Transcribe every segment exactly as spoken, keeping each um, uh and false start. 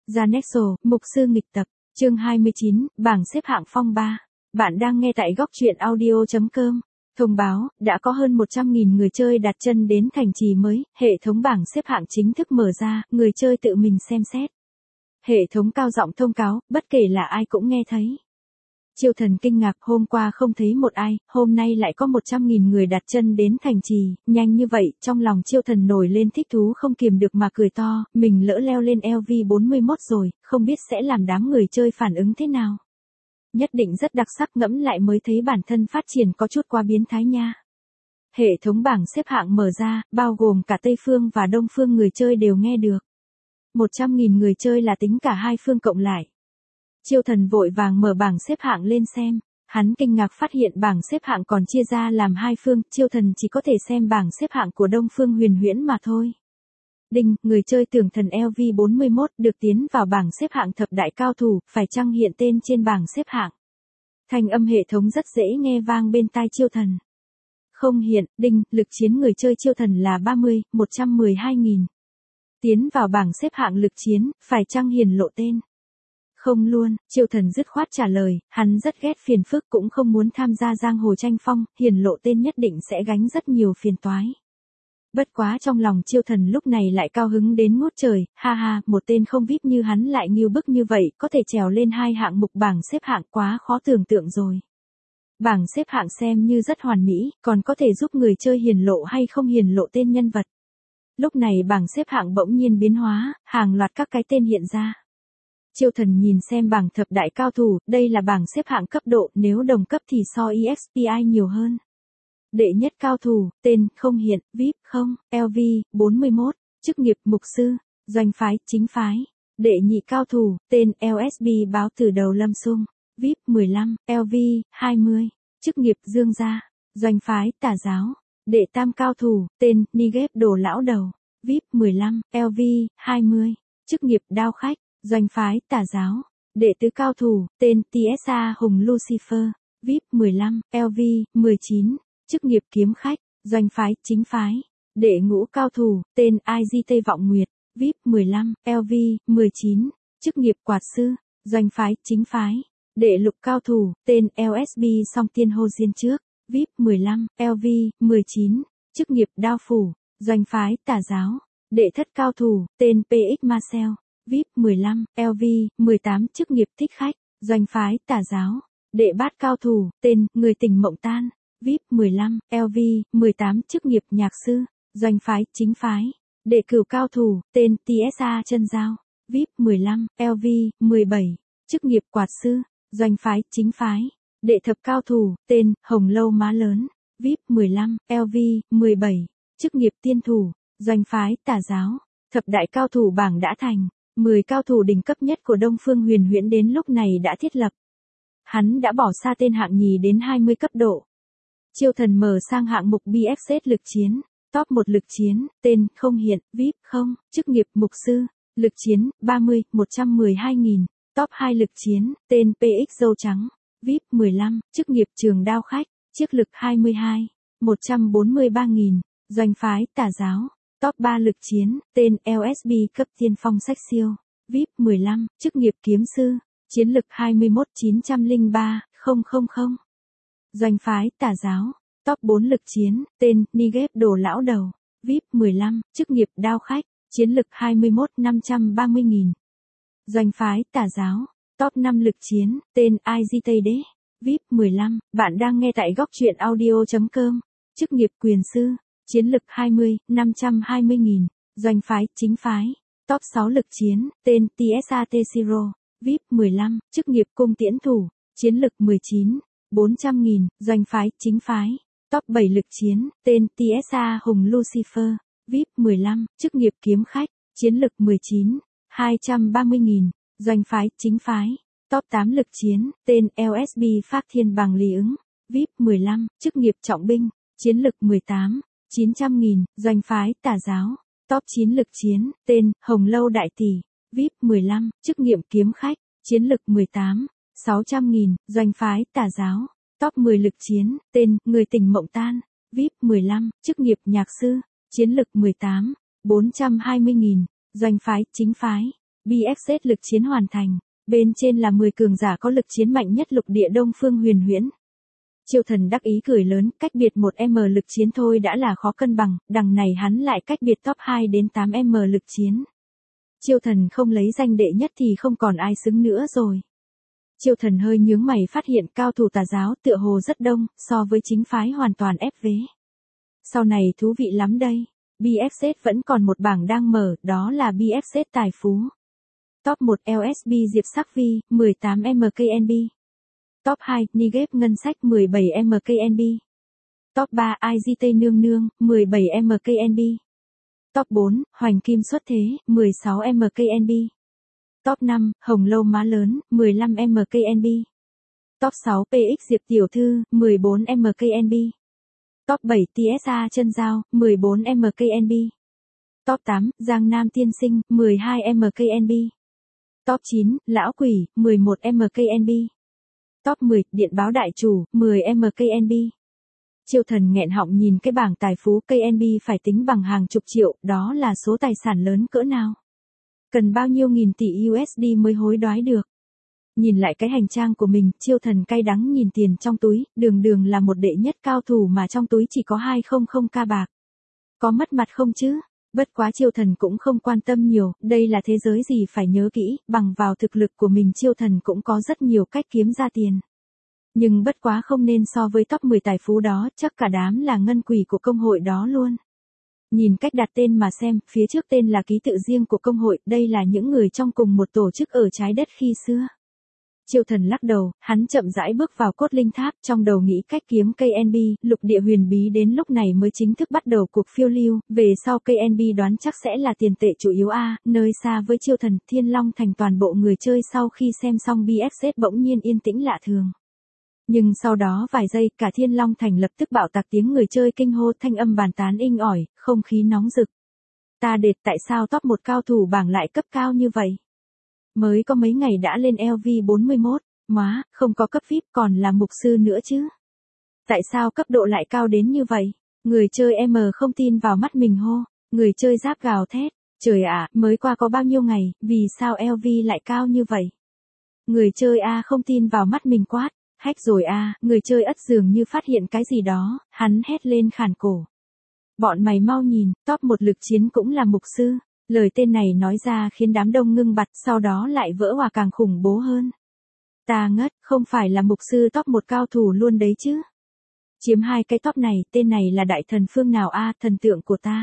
Janexo, mục sư nghịch tập, chương hai mươi chín, bảng xếp hạng phong ba. Bạn đang nghe tại góc truyện audio chấm com. Thông báo, đã có hơn một trăm nghìn người chơi đặt chân đến thành trì mới, hệ thống bảng xếp hạng chính thức mở ra, người chơi tự mình xem xét. Hệ thống cao giọng thông cáo, bất kể là ai cũng nghe thấy. Chiêu Thần kinh ngạc, hôm qua không thấy một ai, hôm nay lại có một trăm nghìn người đặt chân đến thành trì, nhanh như vậy, trong lòng Chiêu Thần nổi lên thích thú không kiềm được mà cười to, mình lỡ leo lên L V bốn mươi mốt rồi, không biết sẽ làm đám người chơi phản ứng thế nào. Nhất định rất đặc sắc, ngẫm lại mới thấy bản thân phát triển có chút quá biến thái nha. Hệ thống bảng xếp hạng mở ra, bao gồm cả Tây phương và Đông phương người chơi đều nghe được. một trăm nghìn người chơi là tính cả hai phương cộng lại. Chiêu Thần vội vàng mở bảng xếp hạng lên xem, hắn kinh ngạc phát hiện bảng xếp hạng còn chia ra làm hai phương, Chiêu Thần chỉ có thể xem bảng xếp hạng của Đông phương Huyền Huyễn mà thôi. Đinh, người chơi tưởng thần L V bốn mươi mốt được tiến vào bảng xếp hạng thập đại cao thủ, phải chăng hiện tên trên bảng xếp hạng? Thanh âm hệ thống rất dễ nghe vang bên tai Chiêu Thần. Không hiện, đinh, lực chiến người chơi Chiêu Thần là ba mươi, một trăm mười hai nghìn. Tiến vào bảng xếp hạng lực chiến, phải chăng hiển lộ tên? Không luôn, Chiêu Thần dứt khoát trả lời, hắn rất ghét phiền phức cũng không muốn tham gia giang hồ tranh phong, hiển lộ tên nhất định sẽ gánh rất nhiều phiền toái. Bất quá trong lòng Chiêu Thần lúc này lại cao hứng đến ngút trời, ha ha, một tên không vê i pê như hắn lại nghiêu bức như vậy, có thể trèo lên hai hạng mục bảng xếp hạng quá khó tưởng tượng rồi. Bảng xếp hạng xem như rất hoàn mỹ, còn có thể giúp người chơi hiển lộ hay không hiển lộ tên nhân vật. Lúc này bảng xếp hạng bỗng nhiên biến hóa, hàng loạt các cái tên hiện ra. Chiêu Thần nhìn xem bảng thập đại cao thủ, đây là bảng xếp hạng cấp độ, nếu đồng cấp thì so E X P I nhiều hơn. Đệ nhất cao thủ, tên, không hiện, vê i pê, không, L V, bốn mươi mốt, chức nghiệp, mục sư, doanh phái, chính phái. Đệ nhị cao thủ, tên, L S B báo từ đầu lâm sung, vê i pê, mười lăm, L V, hai mươi, chức nghiệp, dương gia, doanh phái, tà giáo. Đệ tam cao thủ, tên, Nigep đồ lão đầu, vê i pê, mười lăm, L V, hai mươi, chức nghiệp, đao khách, doanh phái, tà giáo. Đệ tứ cao thủ, tên, T S A Hùng Lucifer, vê i pê, mười lăm, L V, mười chín, chức nghiệp, kiếm khách, doanh phái, chính phái. Đệ ngũ cao thủ, tên, I G T Vọng Nguyệt, vê i pê, mười lăm, L V, mười chín, chức nghiệp, quạt sư, doanh phái, chính phái. Đệ lục cao thủ, tên, L S B Song Tiên Hô Diên trước, vê i pê, mười lăm, L V, mười chín, chức nghiệp, đao phủ, doanh phái, tà giáo. Đệ thất cao thủ, tên, P X Marcel, vê i pê, mười lăm, L V, mười tám, chức nghiệp, thích khách, doanh phái, tà giáo. Đệ bát cao thủ, tên, người tình mộng tan, vê i pê, mười lăm, L V, mười tám, chức nghiệp, nhạc sư, doanh phái, chính phái. Đệ cửu cao thủ, tên, T S A Chân Giao, vê i pê, mười lăm, L V, mười bảy, chức nghiệp, quạt sư, doanh phái, chính phái. Đệ thập cao thủ, tên, Hồng Lâu Má Lớn, vê i pê, mười lăm, L V, mười bảy, chức nghiệp, tiên thủ, doanh phái, tà giáo. Thập đại cao thủ bảng đã thành, mười cao thủ đỉnh cấp nhất của Đông phương Huyền Huyễn đến lúc này đã thiết lập. Hắn đã bỏ xa tên hạng nhì đến hai mươi cấp độ. Chiêu Thần mở sang hạng mục B F Z lực chiến, top một lực chiến, tên, không hiện, vê i pê, không, chức nghiệp, mục sư, lực chiến, ba mươi, một trăm mười hai nghìn, top hai lực chiến, tên, P X dâu trắng, vê i pê, mười lăm, chức nghiệp, trường đao khách, chiếc lực hai mươi hai, một trăm bốn mươi ba nghìn, doanh phái, tà giáo, top ba lực chiến, tên, L S B cấp tiên phong sách siêu, vê i pê, mười lăm, chức nghiệp, kiếm sư, chiến lực hai mươi mốt, chín trăm lẻ ba, không không không. Doanh phái, tà giáo, top bốn lực chiến, tên, Nigep đồ lão đầu, vê i pê, mười lăm, chức nghiệp, đao khách, chiến lực hai mươi mốt, năm trăm ba mươi nghìn. Doanh phái, tà giáo, top năm lực chiến, tên, I G T Đế, vê i pê, mười lăm, bạn đang nghe tại góc truyện audio chấm com, chức nghiệp, quyền sư, chiến lực hai mươi, năm trăm hai mươi nghìn, doanh phái, chính phái, top sáu lực chiến, tên, T S A Teshiro, vê i pê, mười lăm, chức nghiệp, cung tiễn thủ, chiến lực mười chín, bốn trăm nghìn, doanh phái, chính phái, top bảy lực chiến, tên, T S A Hùng Lucifer, vê i pê, mười lăm, chức nghiệp, kiếm khách, chiến lực mười chín, hai trăm ba mươi nghìn, doanh phái, chính phái, top tám lực chiến, tên, L S B Phác Thiên Bằng Lý ứng, vê i pê, mười lăm, chức nghiệp, trọng binh, chiến lực mười tám, chín trăm nghìn, doanh phái, tà giáo, top chín lực chiến, tên, Hồng Lâu Đại Tỷ, vê i pê, mười lăm, chức nghiệp, kiếm khách, chiến lực mười tám, sáu trăm nghìn, doanh phái, tà giáo, top mười lực chiến, tên, người tình mộng tan, vê i pê, mười lăm, chức nghiệp, nhạc sư, chiến lực mười tám, bốn trăm hai mươi nghìn, doanh phái, chính phái. bê ép ét lực chiến hoàn thành. Bên trên là mười cường giả có lực chiến mạnh nhất lục địa Đông Phương Huyền Huyễn. Chiêu Thần đắc ý cười lớn, cách biệt một em lực chiến thôi đã là khó cân bằng, đằng này hắn lại cách biệt top hai đến tám em lực chiến. Chiêu Thần không lấy danh đệ nhất thì không còn ai xứng nữa rồi. Chiêu Thần hơi nhướng mày phát hiện cao thủ tà giáo tựa hồ rất đông, so với chính phái hoàn toàn ép vế. Sau này thú vị lắm đây. bê ép ét vẫn còn một bảng đang mở, đó là bê ép ét tài phú. Top một lờ ét bê Diệp Sắc Vi, mười tám em ca en bê. Top hai, Nigep Ngân Sách mười bảy em ca en bê. Top ba, i giê tê Nương Nương, mười bảy em ca en bê. Top bốn, Hoành Kim Xuất Thế, mười sáu em ca en bê. Top năm, Hồng Lâu Má Lớn, mười lăm em ca en bê. Top sáu, pê ích Diệp Tiểu Thư, mười bốn em ca en bê. Top bảy, tê ét a Chân Giao, mười bốn em ca en bê. Top tám, Giang Nam Tiên Sinh, mười hai em ca en bê. Top chín, Lão Quỷ, mười một em ca en bê. Top mười, Điện Báo Đại Chủ, mười em ca en bê. Chiêu Thần nghẹn họng nhìn cái bảng tài phú ca en bê phải tính bằng hàng chục triệu, đó là số tài sản lớn cỡ nào. Cần bao nhiêu nghìn tỷ u ét đê mới hối đoái được. Nhìn lại cái hành trang của mình, Chiêu Thần cay đắng nhìn tiền trong túi, đường đường là một đệ nhất cao thủ mà trong túi chỉ có hai trăm k bạc. Có mất mặt không chứ? Bất quá Chiêu Thần cũng không quan tâm nhiều, đây là thế giới gì phải nhớ kỹ, bằng vào thực lực của mình Chiêu Thần cũng có rất nhiều cách kiếm ra tiền. Nhưng bất quá không nên so với top mười tài phú đó, chắc cả đám là ngân quỷ của công hội đó luôn. Nhìn cách đặt tên mà xem, phía trước tên là ký tự riêng của công hội, đây là những người trong cùng một tổ chức ở trái đất khi xưa. Chiêu Thần lắc đầu, hắn chậm rãi bước vào cốt linh tháp, trong đầu nghĩ cách kiếm ca en bê, lục địa huyền bí đến lúc này mới chính thức bắt đầu cuộc phiêu lưu, về sau ca en bê đoán chắc sẽ là tiền tệ chủ yếu a, nơi xa với Chiêu Thần, Thiên Long Thành toàn bộ người chơi sau khi xem xong bê ép ét bỗng nhiên yên tĩnh lạ thường. Nhưng sau đó vài giây, cả Thiên Long Thành lập tức bạo tạc tiếng người chơi kinh hô, thanh âm bàn tán inh ỏi, không khí nóng rực. Ta đệt, tại sao top một cao thủ bảng lại cấp cao như vậy? Mới có mấy ngày đã lên lv bốn mươi mốt, má, không có cấp vi ai pi còn là mục sư nữa chứ. Tại sao cấp độ lại cao đến như vậy? Người chơi em không tin vào mắt mình hô, người chơi giáp gào thét, trời ạ, mới qua có bao nhiêu ngày, vì sao lv lại cao như vậy? Người chơi A không tin vào mắt mình quát, hack rồi a, người chơi ất dường như phát hiện cái gì đó, hắn hét lên khàn cổ. Bọn mày mau nhìn, top một lực chiến cũng là mục sư. Lời tên này nói ra khiến đám đông ngưng bặt, sau đó lại vỡ hòa càng khủng bố hơn. Ta ngất, không phải là mục sư top một cao thủ luôn đấy chứ. Chiếm hai cái top này, tên này là đại thần phương nào a, thần tượng của ta.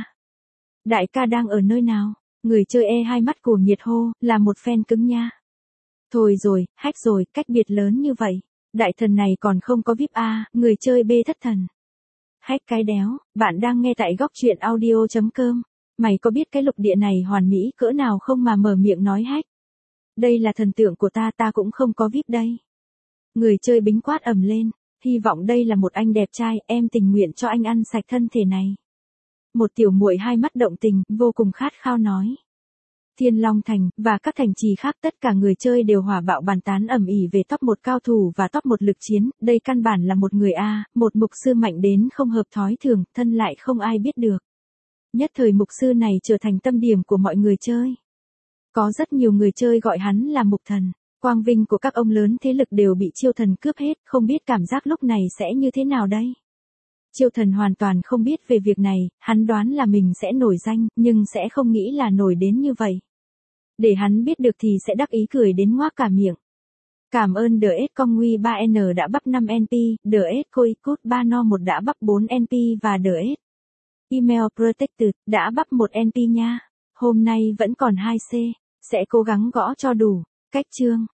Đại ca đang ở nơi nào? Người chơi E hai mắt của nhiệt hô, là một fan cứng nha. Thôi rồi, hack rồi, cách biệt lớn như vậy. Đại thần này còn không có vi ai pi a, người chơi B thất thần. Hack cái đéo, bạn đang nghe tại góc truyện audio chấm com. Mày có biết cái lục địa này hoàn mỹ cỡ nào không mà mở miệng nói hack? Đây là thần tượng của ta, ta cũng không có vi ai pi đây. Người chơi bính quát ầm lên, hy vọng đây là một anh đẹp trai, em tình nguyện cho anh ăn sạch thân thể này. Một tiểu muội hai mắt động tình, vô cùng khát khao nói. Thiên Long Thành, và các thành trì khác tất cả người chơi đều hỏa bạo bàn tán ầm ĩ về top một cao thủ và top một lực chiến, đây căn bản là một người A, một mục sư mạnh đến không hợp thói thường, thân lại không ai biết được. Nhất thời mục sư này trở thành tâm điểm của mọi người chơi. Có rất nhiều người chơi gọi hắn là mục thần, quang vinh của các ông lớn thế lực đều bị Chiêu Thần cướp hết, không biết cảm giác lúc này sẽ như thế nào đây? Chiêu Thần hoàn toàn không biết về việc này, hắn đoán là mình sẽ nổi danh, nhưng sẽ không nghĩ là nổi đến như vậy. Để hắn biết được thì sẽ đắc ý cười đến ngoác cả miệng. Cảm ơn đê ét Conwy ba N đã bắp năm en pê, đê ét Coicút ba No một đã bắp bốn en pê và đê ét Email Protected đã bắp một en pê nha. Hôm nay vẫn còn hai C, sẽ cố gắng gõ cho đủ. Cách chương